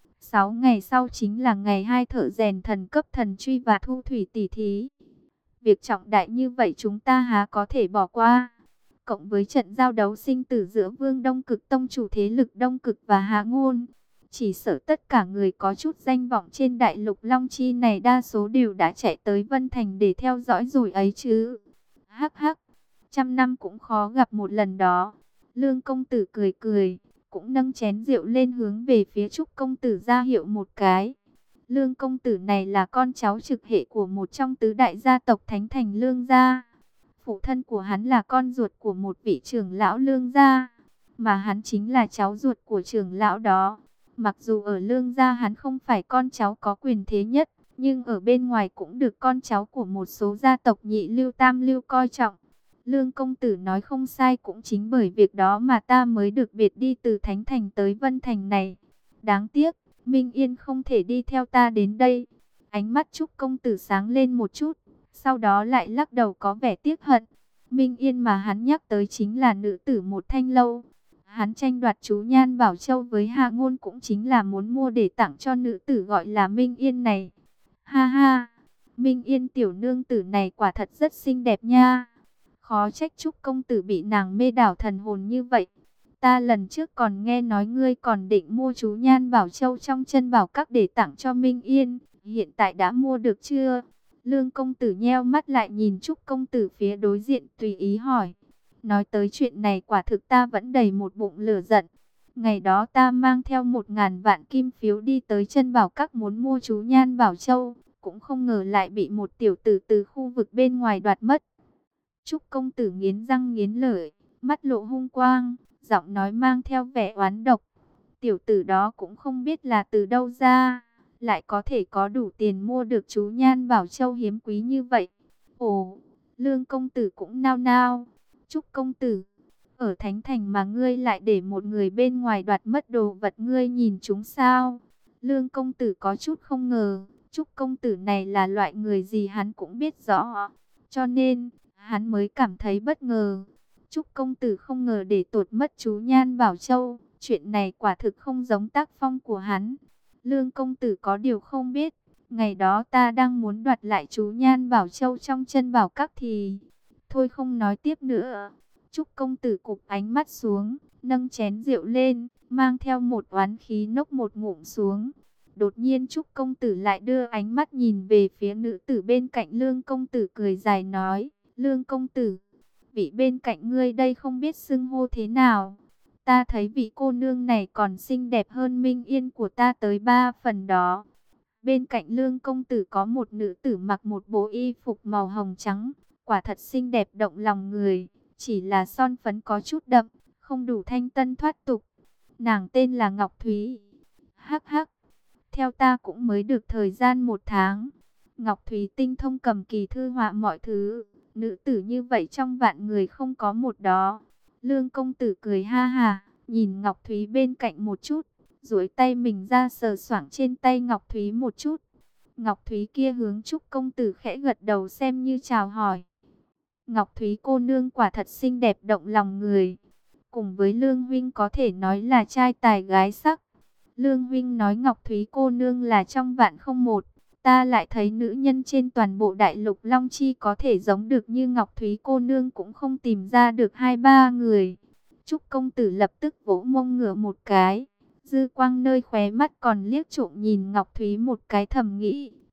6 ngày sau chính là ngày 2 thợ rèn thần cấp thần truy và thu thủy tỷ thí. Việc trọng đại như vậy chúng ta há có thể bỏ qua. Cộng với trận giao đấu sinh tử giữa Vương Đông Cực tông chủ thế lực Đông Cực và Hạ Ngôn, chỉ sợ tất cả người có chút danh vọng trên đại lục Long Chi này đa số đều đã chạy tới Vân Thành để theo dõi rồi ấy chứ. Hắc hắc, 100 năm cũng khó gặp một lần đó. Lương công tử cười cười, cũng nâng chén rượu lên hướng về phía Trúc công tử ra hiệu một cái. Lương công tử này là con cháu trực hệ của một trong tứ đại gia tộc Thánh Thành Lương gia. Phụ thân của hắn là con ruột của một vị trưởng lão Lương gia, mà hắn chính là cháu ruột của trưởng lão đó. Mặc dù ở Lương gia hắn không phải con cháu có quyền thế nhất, nhưng ở bên ngoài cũng được con cháu của một số gia tộc nhị lưu tam lưu coi trọng. Lương công tử nói không sai, cũng chính bởi việc đó mà ta mới được biệt đi từ Thánh Thành tới Vân Thành này. Đáng tiếc, Minh Yên không thể đi theo ta đến đây. Ánh mắt Trúc công tử sáng lên một chút, sau đó lại lắc đầu có vẻ tiếc hận. Minh Yên mà hắn nhắc tới chính là nữ tử một Thanh lâu. Hắn tranh đoạt chú Nhan Bảo Châu với Hạ Ngôn cũng chính là muốn mua để tặng cho nữ tử gọi là Minh Yên này. Ha ha, Minh Yên tiểu nương tử này quả thật rất xinh đẹp nha. Khó trách Trúc công tử bị nàng mê đảo thần hồn như vậy. Ta lần trước còn nghe nói ngươi còn định mua chú Nhan Bảo Châu trong chân bảo các để tặng cho Minh Yên. Hiện tại đã mua được chưa? Lương công tử nheo mắt lại nhìn Trúc công tử phía đối diện tùy ý hỏi. Nói tới chuyện này quả thực ta vẫn đầy một bụng lửa giận. Ngày đó ta mang theo 1.000 vạn kim phiếu đi tới chân bảo các muốn mua chú Nhan Bảo Châu. Cũng không ngờ lại bị một tiểu tử từ khu vực bên ngoài đoạt mất. Trúc công tử nghiến răng nghiến lợi, mắt lộ hung quang, giọng nói mang theo vẻ oán độc. Tiểu tử đó cũng không biết là từ đâu ra, lại có thể có đủ tiền mua được chú Nhan Bảo Châu hiếm quý như vậy. Ồ, Lương công tử cũng nao nao. Trúc công tử, ở Thánh Thành mà ngươi lại để một người bên ngoài đoạt mất đồ vật, ngươi nhìn chúng sao? Lương công tử có chút không ngờ, Trúc công tử này là loại người gì hắn cũng biết rõ, cho nên hắn mới cảm thấy bất ngờ. Trúc công tử không ngờ để tột mất chú Nhan Bảo Châu, chuyện này quả thực không giống tác phong của hắn. Lương công tử có điều không biết, ngày đó ta đang muốn đoạt lại chú Nhan Bảo Châu trong chân bảo các thì... Thôi không nói tiếp nữa. Trúc công tử cụp ánh mắt xuống, nâng chén rượu lên, mang theo một oán khí nốc một ngụm xuống. Đột nhiên Trúc công tử lại đưa ánh mắt nhìn về phía nữ tử bên cạnh Lương công tử, cười dài nói: Lương công tử, vị bên cạnh ngươi đây không biết xưng hô thế nào. Ta thấy vị cô nương này còn xinh đẹp hơn Minh Yên của ta tới 3 phần đó. Bên cạnh Lương công tử có một nữ tử mặc một bộ y phục màu hồng trắng, quả thật xinh đẹp động lòng người, chỉ là son phấn có chút đậm, không đủ thanh tân thoát tục. Nàng tên là Ngọc Thúy. Hắc hắc, theo ta cũng mới được thời gian 1 tháng. Ngọc Thúy tinh thông cầm kỳ thư họa mọi thứ, nữ tử như vậy trong vạn người không có một đó. Lương công tử cười ha ha, nhìn Ngọc Thúy bên cạnh một chút, duỗi tay mình ra sờ soạng trên tay Ngọc Thúy một chút. Ngọc Thúy kia hướng Trúc công tử khẽ gật đầu xem như chào hỏi. Ngọc Thúy cô nương quả thật xinh đẹp động lòng người. Cùng với Lương huynh có thể nói là trai tài gái sắc. Lương huynh nói Ngọc Thúy cô nương là trong vạn không một. Ta lại thấy nữ nhân trên toàn bộ đại lục Long Chi có thể giống được như Ngọc Thúy cô nương cũng không tìm ra được 2-3 người. Trúc công tử lập tức vỗ mông ngửa một cái. Dư quang nơi khóe mắt còn liếc trộm nhìn Ngọc Thúy một cái, thầm nghĩ,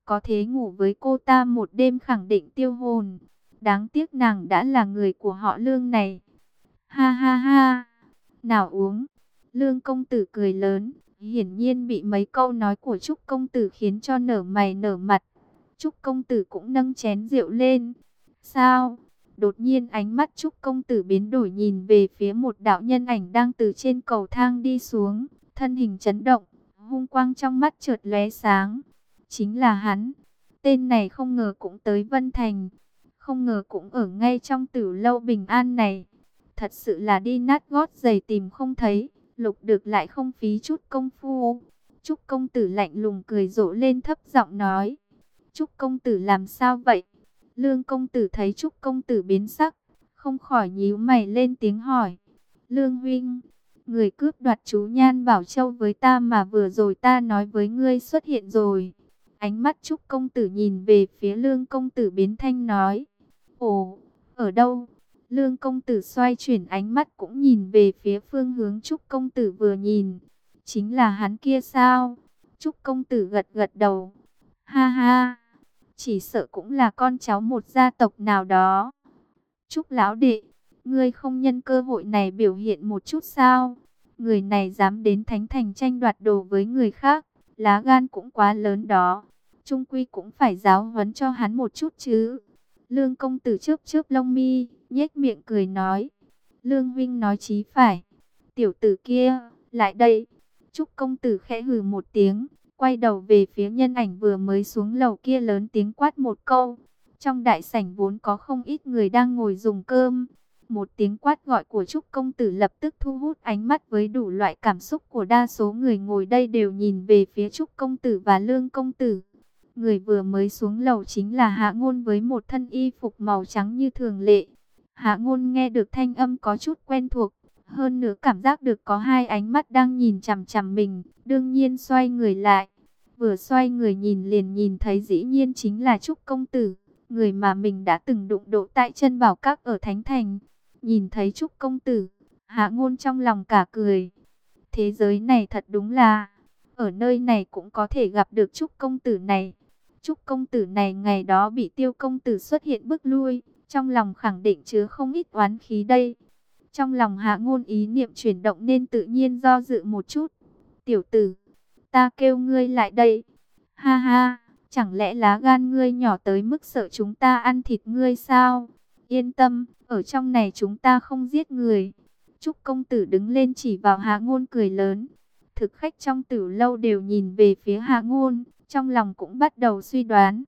có thế ngủ với cô ta một đêm khẳng định tiêu hồn. Đáng tiếc nàng đã là người của họ Lương này. Ha ha ha, nào uống. Lương công tử cười lớn, hiển nhiên bị mấy câu nói của Trúc công tử khiến cho nở mày nở mặt. Trúc công tử cũng nâng chén rượu lên. Sao? Đột nhiên ánh mắt Trúc công tử biến đổi, nhìn về phía một đạo nhân ảnh đang từ trên cầu thang đi xuống, thân hình chấn động, hung quang trong mắt chợt lóe sáng. Chính là hắn. Tên này không ngờ cũng tới Vân Thành, không ngờ cũng ở ngay trong Tử lâu Bình An này. Thật sự là đi nát gót giày tìm không thấy, lục được lại không phí chút công phu. Trúc công tử lạnh lùng cười rộ lên, thấp giọng nói: Trúc công tử làm sao vậy? Lương công tử thấy Trúc công tử biến sắc, không khỏi nhíu mày lên tiếng hỏi: Lương huynh, người cướp đoạt chú Nhan Bảo Châu với ta mà vừa rồi ta nói với ngươi xuất hiện rồi. Ánh mắt Trúc công tử nhìn về phía Lương công tử biến thanh nói: Ồ, ở đâu? Lương công tử xoay chuyển ánh mắt cũng nhìn về phía phương hướng Trúc công tử vừa nhìn. Chính là hắn kia sao? Trúc công tử gật gật đầu. Ha ha, chỉ sợ cũng là con cháu một gia tộc nào đó. Trúc lão đệ, ngươi không nhân cơ hội này biểu hiện một chút sao? Người này dám đến Thánh Thành tranh đoạt đồ với người khác, lá gan cũng quá lớn đó. Trung quy cũng phải giáo huấn cho hắn một chút chứ. Lương công tử chớp chớp lông mi, nhếch miệng cười nói: Lương huynh nói chí phải. Tiểu tử kia, lại đây. Trúc công tử khẽ hừ một tiếng, quay đầu về phía nhân ảnh vừa mới xuống lầu kia, lớn tiếng quát một câu. Trong đại sảnh vốn có không ít người đang ngồi dùng cơm. Một tiếng quát gọi của Trúc công tử lập tức thu hút ánh mắt với đủ loại cảm xúc của đa số người ngồi đây, đều nhìn về phía Trúc công tử và Lương công tử. Người vừa mới xuống lầu chính là Hạ Ngôn với một thân y phục màu trắng như thường lệ. Hạ Ngôn nghe được thanh âm có chút quen thuộc, hơn nữa cảm giác được có hai ánh mắt đang nhìn chằm chằm mình, đương nhiên xoay người lại. Vừa xoay người nhìn liền nhìn thấy dĩ nhiên chính là Trúc công tử, người mà mình đã từng đụng độ tại Chân Bảo Các ở Thánh Thành. Nhìn thấy Trúc công tử, Hạ Ngôn trong lòng cả cười. Thế giới này thật đúng là, ở nơi này cũng có thể gặp được Trúc công tử này. Trúc công tử này ngày đó bị Tiêu công tử xuất hiện bức lui, trong lòng khẳng định chứa không ít oán khí đây. Trong lòng Hạ Ngôn ý niệm chuyển động nên tự nhiên do dự một chút. Tiểu tử, ta kêu ngươi lại đây. Ha ha, chẳng lẽ lá gan ngươi nhỏ tới mức sợ chúng ta ăn thịt ngươi sao? Yên tâm, ở trong này chúng ta không giết người. Trúc công tử đứng lên chỉ vào Hạ Ngôn cười lớn. Thực khách trong Tử lâu đều nhìn về phía Hạ Ngôn, trong lòng cũng bắt đầu suy đoán.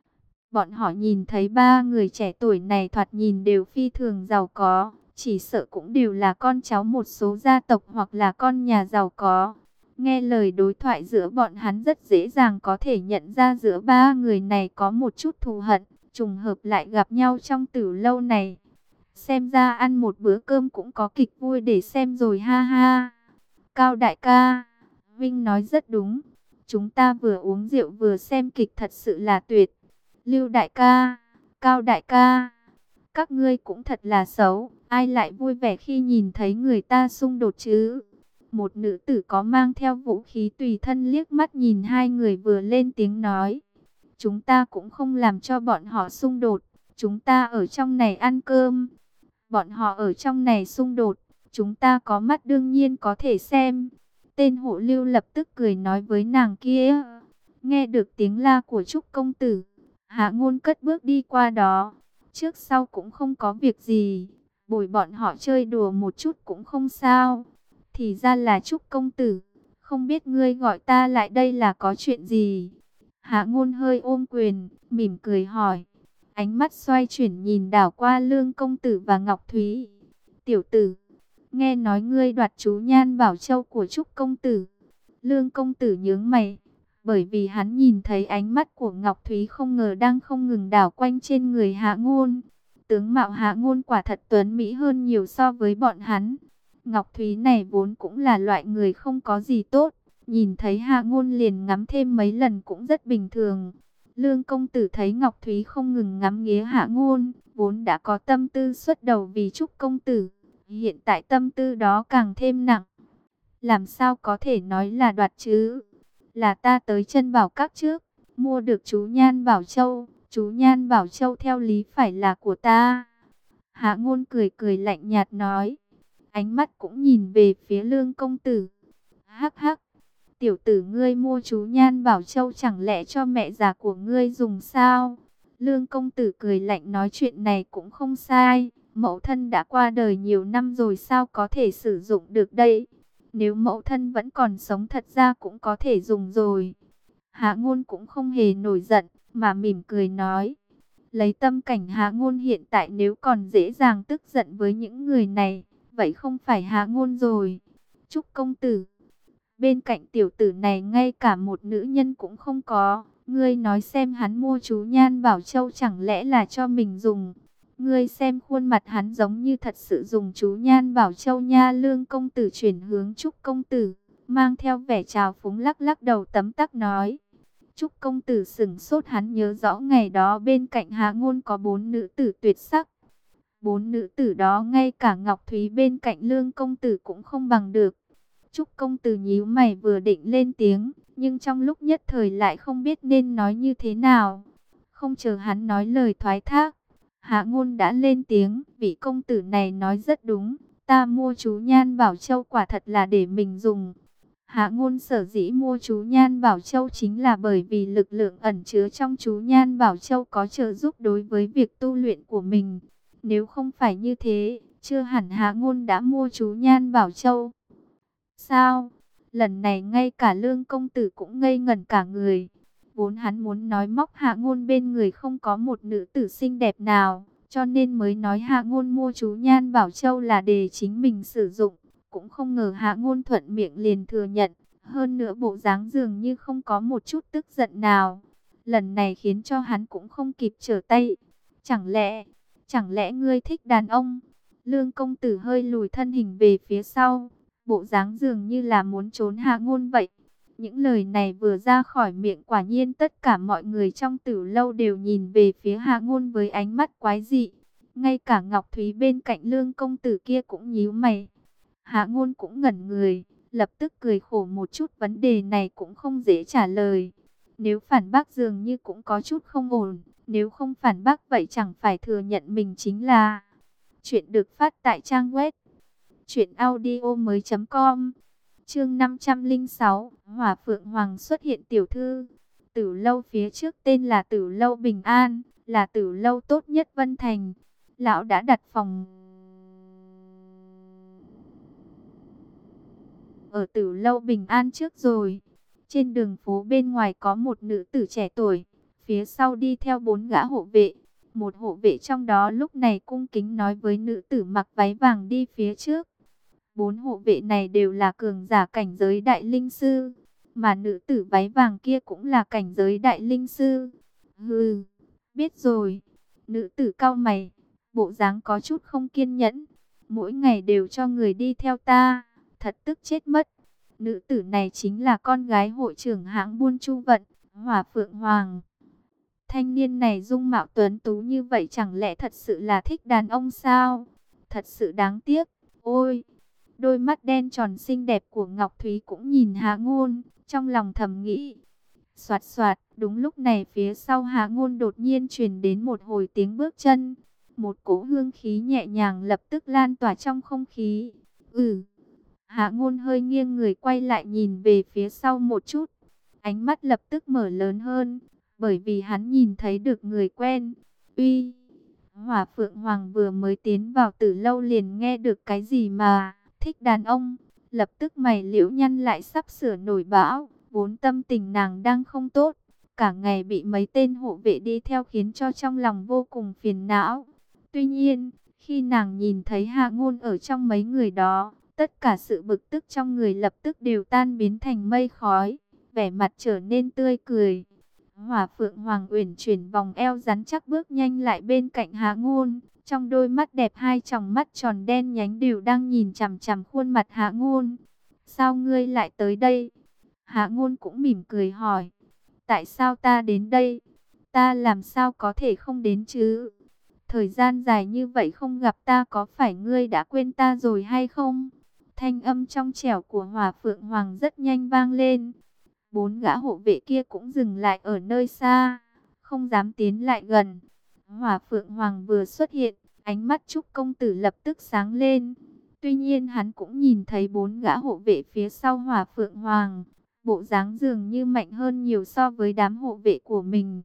Bọn họ nhìn thấy ba người trẻ tuổi này thoạt nhìn đều phi thường giàu có, chỉ sợ cũng đều là con cháu một số gia tộc hoặc là con nhà giàu có. Nghe lời đối thoại giữa bọn hắn rất dễ dàng có thể nhận ra giữa ba người này có một chút thù hận, trùng hợp lại gặp nhau trong Tử lâu này. Xem ra ăn một bữa cơm cũng có kịch vui để xem rồi ha ha. Cao đại ca, Vinh nói rất đúng. Chúng ta vừa uống rượu vừa xem kịch thật sự là tuyệt. Lưu đại ca, Cao đại ca, các ngươi cũng thật là xấu. Ai lại vui vẻ khi nhìn thấy người ta xung đột chứ? Một nữ tử có mang theo vũ khí tùy thân liếc mắt nhìn hai người vừa lên tiếng nói. Chúng ta cũng không làm cho bọn họ xung đột. Chúng ta ở trong này ăn cơm. Bọn họ ở trong này xung đột. Chúng ta có mắt đương nhiên có thể xem. Tên hộ Lưu lập tức cười nói với nàng kia. Nghe được tiếng la của Trúc công tử, Hạ Ngôn cất bước đi qua đó. Trước sau cũng không có việc gì, bồi bọn họ chơi đùa một chút cũng không sao. Thì ra là Trúc công tử, không biết ngươi gọi ta lại đây là có chuyện gì? Hạ Ngôn hơi ôm quyền, mỉm cười hỏi. Ánh mắt xoay chuyển nhìn đảo qua Lương công tử và Ngọc Thúy. Tiểu tử, nghe nói ngươi đoạt chú Nhan Bảo Châu của Trúc công tử. Lương công tử nhướng mày, bởi vì hắn nhìn thấy ánh mắt của Ngọc Thúy không ngờ đang không ngừng đảo quanh trên người Hạ Ngôn. Tướng mạo Hạ Ngôn quả thật tuấn mỹ hơn nhiều so với bọn hắn. Ngọc Thúy này vốn cũng là loại người không có gì tốt, nhìn thấy Hạ Ngôn liền ngắm thêm mấy lần cũng rất bình thường. Lương công tử thấy Ngọc Thúy không ngừng ngắm nghía Hạ Ngôn, vốn đã có tâm tư xuất đầu vì Trúc công tử, hiện tại tâm tư đó càng thêm nặng. Làm sao có thể nói là đoạt chứ? Là ta tới Chân Bảo Các trước, mua được chú Nhan Bảo Châu. Chú Nhan Bảo Châu theo lý phải là của ta. Hạ Ngôn cười cười lạnh nhạt nói. Ánh mắt cũng nhìn về phía Lương công tử. Hắc hắc, tiểu tử ngươi mua chú Nhan Bảo Châu chẳng lẽ cho mẹ già của ngươi dùng sao? Lương công tử cười lạnh nói chuyện này cũng không sai. Mẫu thân đã qua đời nhiều năm rồi sao có thể sử dụng được đây? Nếu mẫu thân vẫn còn sống thật ra cũng có thể dùng rồi. Hạ Ngôn cũng không hề nổi giận, mà mỉm cười nói. Lấy tâm cảnh Hạ Ngôn hiện tại nếu còn dễ dàng tức giận với những người này, vậy không phải Hạ Ngôn rồi. Chúc công tử, bên cạnh tiểu tử này ngay cả một nữ nhân cũng không có. Ngươi nói xem hắn mua chú Nhan Bảo Châu chẳng lẽ là cho mình dùng? Ngươi xem khuôn mặt hắn giống như thật sự dùng chú Nhan Bảo Châu nha. Lương công tử chuyển hướng Trúc công tử, mang theo vẻ trào phúng lắc lắc đầu tấm tắc nói. Trúc công tử sững sốt, hắn nhớ rõ ngày đó bên cạnh Hạ Ngôn có 4 nữ tử tuyệt sắc. 4 nữ tử đó ngay cả Ngọc Thúy bên cạnh Lương công tử cũng không bằng được. Trúc công tử nhíu mày vừa định lên tiếng, nhưng trong lúc nhất thời lại không biết nên nói như thế nào. Không chờ hắn nói lời thoái thác, Hạ Ngôn đã lên tiếng, vị công tử này nói rất đúng, ta mua chú Nhan Bảo Châu quả thật là để mình dùng. Hạ Ngôn sở dĩ mua chú Nhan Bảo Châu chính là bởi vì lực lượng ẩn chứa trong chú Nhan Bảo Châu có trợ giúp đối với việc tu luyện của mình. Nếu không phải như thế, chưa hẳn Hạ Ngôn đã mua chú Nhan Bảo Châu. Sao? Lần này ngay cả Lương công tử cũng ngây ngẩn cả người. Vốn hắn muốn nói móc Hạ Ngôn bên người không có một nữ tử xinh đẹp nào, cho nên mới nói Hạ Ngôn mua chú Nhan Bảo Châu là để chính mình sử dụng. Cũng không ngờ Hạ Ngôn thuận miệng liền thừa nhận, hơn nữa bộ dáng dường như không có một chút tức giận nào. Lần này khiến cho hắn cũng không kịp trở tay. Chẳng lẽ ngươi thích đàn ông? Lương công tử hơi lùi thân hình về phía sau, bộ dáng dường như là muốn trốn Hạ Ngôn vậy. Những lời này vừa ra khỏi miệng quả nhiên tất cả mọi người trong Tử lâu đều nhìn về phía Hạ Ngôn với ánh mắt quái dị. Ngay cả Ngọc Thúy bên cạnh Lương công tử kia cũng nhíu mày. Hạ Ngôn cũng ngẩn người, lập tức cười khổ một chút, vấn đề này cũng không dễ trả lời. Nếu phản bác dường như cũng có chút không ổn, nếu không phản bác vậy chẳng phải thừa nhận mình chính là... Chuyện được phát tại trang web truyệnaudiomoi.com. Chương 506, Hỏa Phượng Hoàng xuất hiện tiểu thư. Tử lâu phía trước tên là Tử lâu Bình An, là tử lâu tốt nhất Vân Thành. Lão đã đặt phòng ở Tử lâu Bình An trước rồi. Trên đường phố bên ngoài có một nữ tử trẻ tuổi, phía sau đi theo 4 gã hộ vệ. Một hộ vệ trong đó lúc này cung kính nói với nữ tử mặc váy vàng đi phía trước. 4 hộ vệ này đều là cường giả cảnh giới đại linh sư, mà nữ tử váy vàng kia cũng là cảnh giới đại linh sư. Hừ, biết rồi. Nữ tử cau mày, bộ dáng có chút không kiên nhẫn. Mỗi ngày đều cho người đi theo ta, thật tức chết mất. Nữ tử này chính là con gái hội trưởng hãng buôn Chu Vận, Hỏa Phượng Hoàng. Thanh niên này dung mạo tuấn tú như vậy chẳng lẽ thật sự là thích đàn ông sao? Thật sự đáng tiếc. Ôi! Đôi mắt đen tròn xinh đẹp của Ngọc Thúy cũng nhìn Hạ Ngôn, trong lòng thầm nghĩ. Soạt soạt, đúng lúc này phía sau Hạ Ngôn đột nhiên truyền đến một hồi tiếng bước chân. Một cỗ hương khí nhẹ nhàng lập tức lan tỏa trong không khí. Hạ Ngôn hơi nghiêng người quay lại nhìn về phía sau một chút. Ánh mắt lập tức mở lớn hơn, bởi vì hắn nhìn thấy được người quen. Uy, Hỏa Phượng Hoàng vừa mới tiến vào Tử lâu liền nghe được cái gì mà thích đàn ông, lập tức mày liễu nhăn lại sắp sửa nổi bão. Vốn tâm tình nàng đang không tốt, cả ngày bị mấy tên hộ vệ đi theo khiến cho trong lòng vô cùng phiền não. Tuy nhiên, khi nàng nhìn thấy Hạ Ngôn ở trong mấy người đó, tất cả sự bực tức trong người lập tức đều tan biến thành mây khói, vẻ mặt trở nên tươi cười. Hỏa Phượng Hoàng uyển chuyển vòng eo rắn chắc bước nhanh lại bên cạnh Hạ Ngôn, trong đôi mắt đẹp hai tròng mắt tròn đen nhánh đều đang nhìn chằm chằm khuôn mặt Hạ Ngôn. Sao ngươi lại tới đây? Hạ Ngôn cũng mỉm cười hỏi. Tại sao ta đến đây? Ta làm sao có thể không đến chứ? Thời gian dài như vậy không gặp ta, có phải ngươi đã quên ta rồi hay không? Thanh âm trong trẻo của Hỏa Phượng Hoàng rất nhanh vang lên. 4 gã hộ vệ kia cũng dừng lại ở nơi xa, không dám tiến lại gần. Hỏa Phượng Hoàng vừa xuất hiện, ánh mắt Trúc công tử lập tức sáng lên. Tuy nhiên hắn cũng nhìn thấy 4 gã hộ vệ phía sau Hỏa Phượng Hoàng, bộ dáng dường như mạnh hơn nhiều so với đám hộ vệ của mình.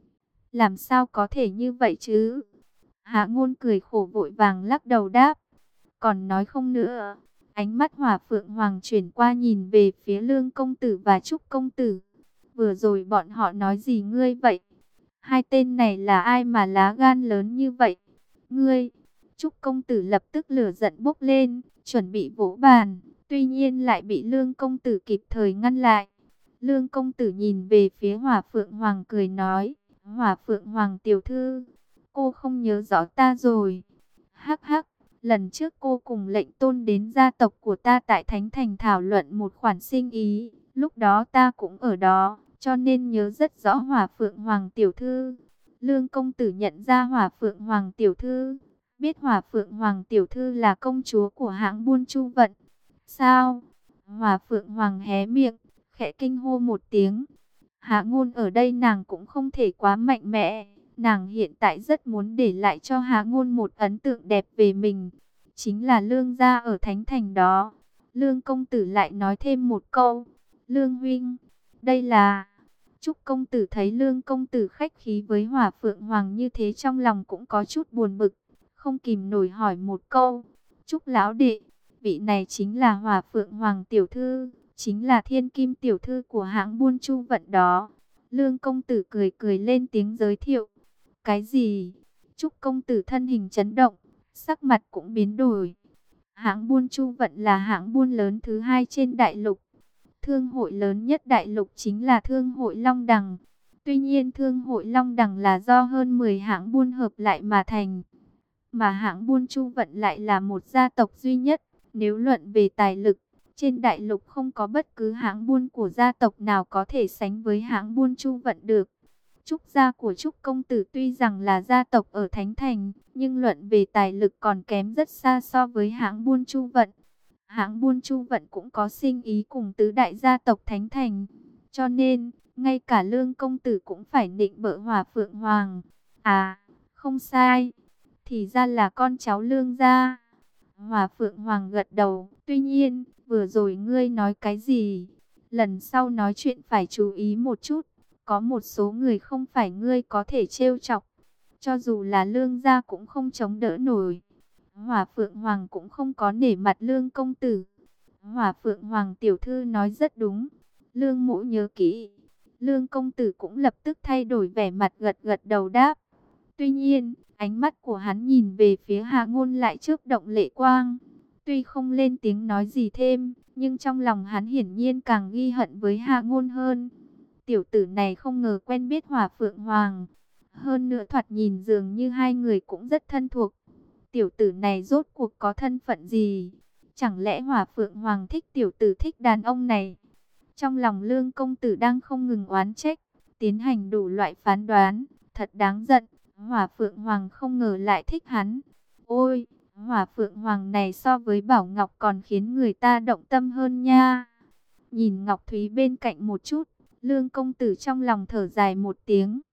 Làm sao có thể như vậy chứ? Hạ Ngôn cười khổ vội vàng lắc đầu đáp. Còn nói không nữa. Ánh mắt Hỏa Phượng Hoàng chuyển qua nhìn về phía Lương công tử và Trúc công tử. Vừa rồi bọn họ nói gì ngươi vậy? Hai tên này là ai mà lá gan lớn như vậy? Ngươi! Trúc công tử lập tức lửa giận bốc lên, chuẩn bị vỗ bàn. Tuy nhiên lại bị Lương công tử kịp thời ngăn lại. Lương công tử nhìn về phía Hỏa Phượng Hoàng cười nói. Hỏa Phượng Hoàng tiểu thư, cô không nhớ rõ ta rồi. Hắc hắc, lần trước cô cùng lệnh tôn đến gia tộc của ta tại Thánh Thành thảo luận một khoản sinh ý. Lúc đó ta cũng ở đó, cho nên nhớ rất rõ Hỏa Phượng Hoàng tiểu thư. Lương công tử nhận ra Hỏa Phượng Hoàng tiểu thư, biết Hỏa Phượng Hoàng tiểu thư là công chúa của hãng buôn Chu Vận. Sao? Hỏa Phượng Hoàng hé miệng, khẽ kinh hô một tiếng. Hạ Ngôn ở đây nàng cũng không thể quá mạnh mẽ. Nàng hiện tại rất muốn để lại cho Hạ Ngôn một ấn tượng đẹp về mình. Chính là Lương gia ở Thánh Thành đó. Lương công tử lại nói thêm một câu. Lương huynh, đây là... Trúc công tử thấy Lương công tử khách khí với Hỏa Phượng Hoàng như thế trong lòng cũng có chút buồn bực. Không kìm nổi hỏi một câu. Trúc lão đệ, vị này chính là Hỏa Phượng Hoàng tiểu thư, chính là thiên kim tiểu thư của hãng buôn Chu Vận đó. Lương công tử cười cười lên tiếng giới thiệu. Cái gì? Trúc công tử thân hình chấn động, sắc mặt cũng biến đổi. Hãng buôn Chu Vận là hãng buôn lớn thứ hai trên đại lục. Thương hội lớn nhất đại lục chính là Thương hội Long Đằng. Tuy nhiên Thương hội Long Đằng là do hơn 10 hãng buôn hợp lại mà thành. Mà hãng buôn Chu Vận lại là một gia tộc duy nhất. Nếu luận về tài lực, trên đại lục không có bất cứ hãng buôn của gia tộc nào có thể sánh với hãng buôn Chu Vận được. Trúc gia của Trúc công tử tuy rằng là gia tộc ở Thánh Thành, nhưng luận về tài lực còn kém rất xa so với hãng buôn Chu Vận. Hãng buôn Chu Vận cũng có sinh ý cùng tứ đại gia tộc Thánh Thành, cho nên ngay cả Lương công tử cũng phải nịnh bợ Hỏa Phượng Hoàng. À, không sai, thì ra là con cháu Lương gia. Hỏa Phượng Hoàng gật đầu. Tuy nhiên, vừa rồi ngươi nói cái gì? Lần sau nói chuyện phải chú ý một chút. Có một số người không phải ngươi có thể trêu chọc. Cho dù là Lương gia cũng không chống đỡ nổi. Hỏa Phượng Hoàng cũng không có nể mặt Lương công tử. Hỏa Phượng Hoàng tiểu thư nói rất đúng. Lương mỗ nhớ kỹ. Lương công tử cũng lập tức thay đổi vẻ mặt gật gật đầu đáp. Tuy nhiên, ánh mắt của hắn nhìn về phía Hạ Ngôn lại chớp động lệ quang. Tuy không lên tiếng nói gì thêm, nhưng trong lòng hắn hiển nhiên càng ghi hận với Hạ Ngôn hơn. Tiểu tử này không ngờ quen biết Hỏa Phượng Hoàng. Hơn nữa thoạt nhìn dường như hai người cũng rất thân thuộc. Tiểu tử này rốt cuộc có thân phận gì? Chẳng lẽ Hỏa Phượng Hoàng thích tiểu tử thích đàn ông này? Trong lòng Lương công tử đang không ngừng oán trách, tiến hành đủ loại phán đoán. Thật đáng giận, Hỏa Phượng Hoàng không ngờ lại thích hắn. Ôi, Hỏa Phượng Hoàng này so với Bảo Ngọc còn khiến người ta động tâm hơn nha. Nhìn Ngọc Thúy bên cạnh một chút, Lương công tử trong lòng thở dài một tiếng.